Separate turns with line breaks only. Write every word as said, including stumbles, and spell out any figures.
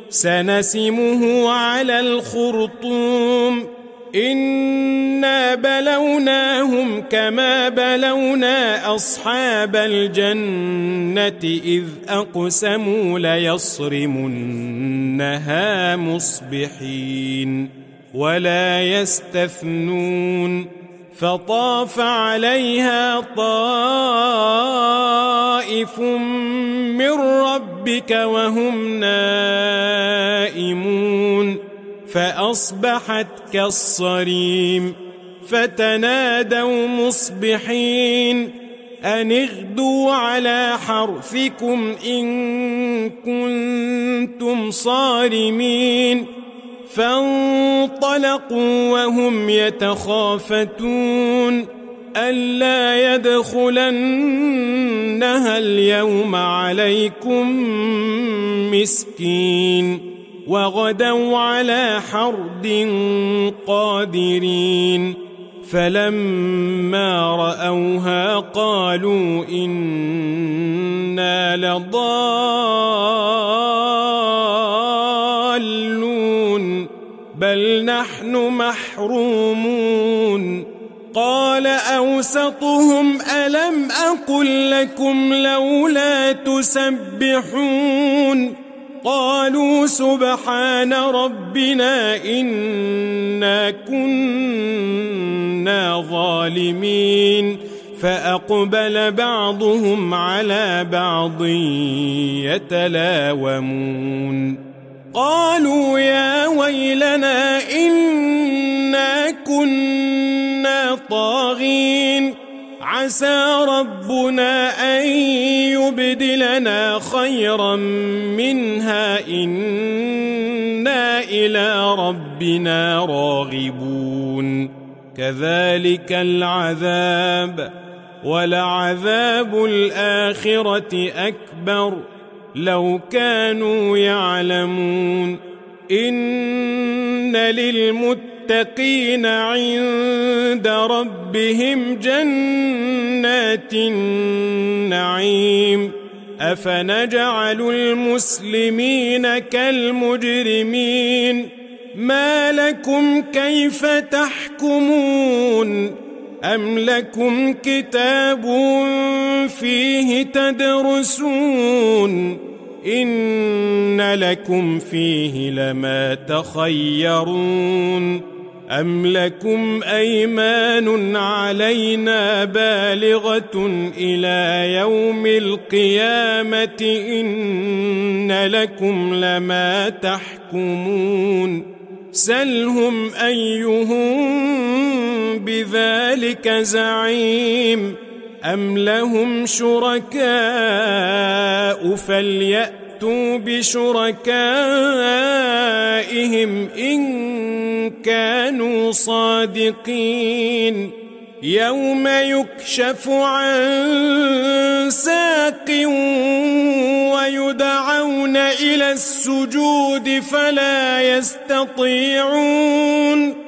سنسمه على الخرطوم إنا بلوناهم كما بلونا أصحاب الجنة إذ أقسموا ليصرمنها مصبحين ولا يستثنون فطاف عليها طائف من ربك وهم نائمون فأصبحت كالصريم فتنادوا مصبحين أن اغدوا على حرثكم إن كنتم صارمين فانطلقوا وهم يتخافتون ألا يدخلنها اليوم عليكم مسكين وغدوا على حرد قادرين فلما رأوها قالوا إنا لضالون بل نحن محرومون قال أوسطهم ألم أقل لكم لولا تسبحون قالوا سبحان ربنا إنا كنا ظالمين فأقبل بعضهم على بعض يتلاومون قالوا يا ويلنا إنا كنا طاغين عسى ربنا أن يبدلنا خيرا منها إنا إلى ربنا راغبون كذلك العذاب ولعذاب الآخرة أكبر لو كانوا يعلمون إن للمتقين عند ربهم جنات النعيم أفنجعل المسلمين كالمجرمين ما لكم كيف تحكمون أم لكم كتاب فيه تدرسون إن لكم فيه لما تخيرون أم لكم أيمان علينا بالغة إلى يوم القيامة إن لكم لما تحكمون سلهم أيهم بذلك زعيم أم لهم شركاء فليأتوا بشركائهم إن كانوا صادقين يوم يكشف عن ساق ويدعون إلى السجود فلا يستطيعون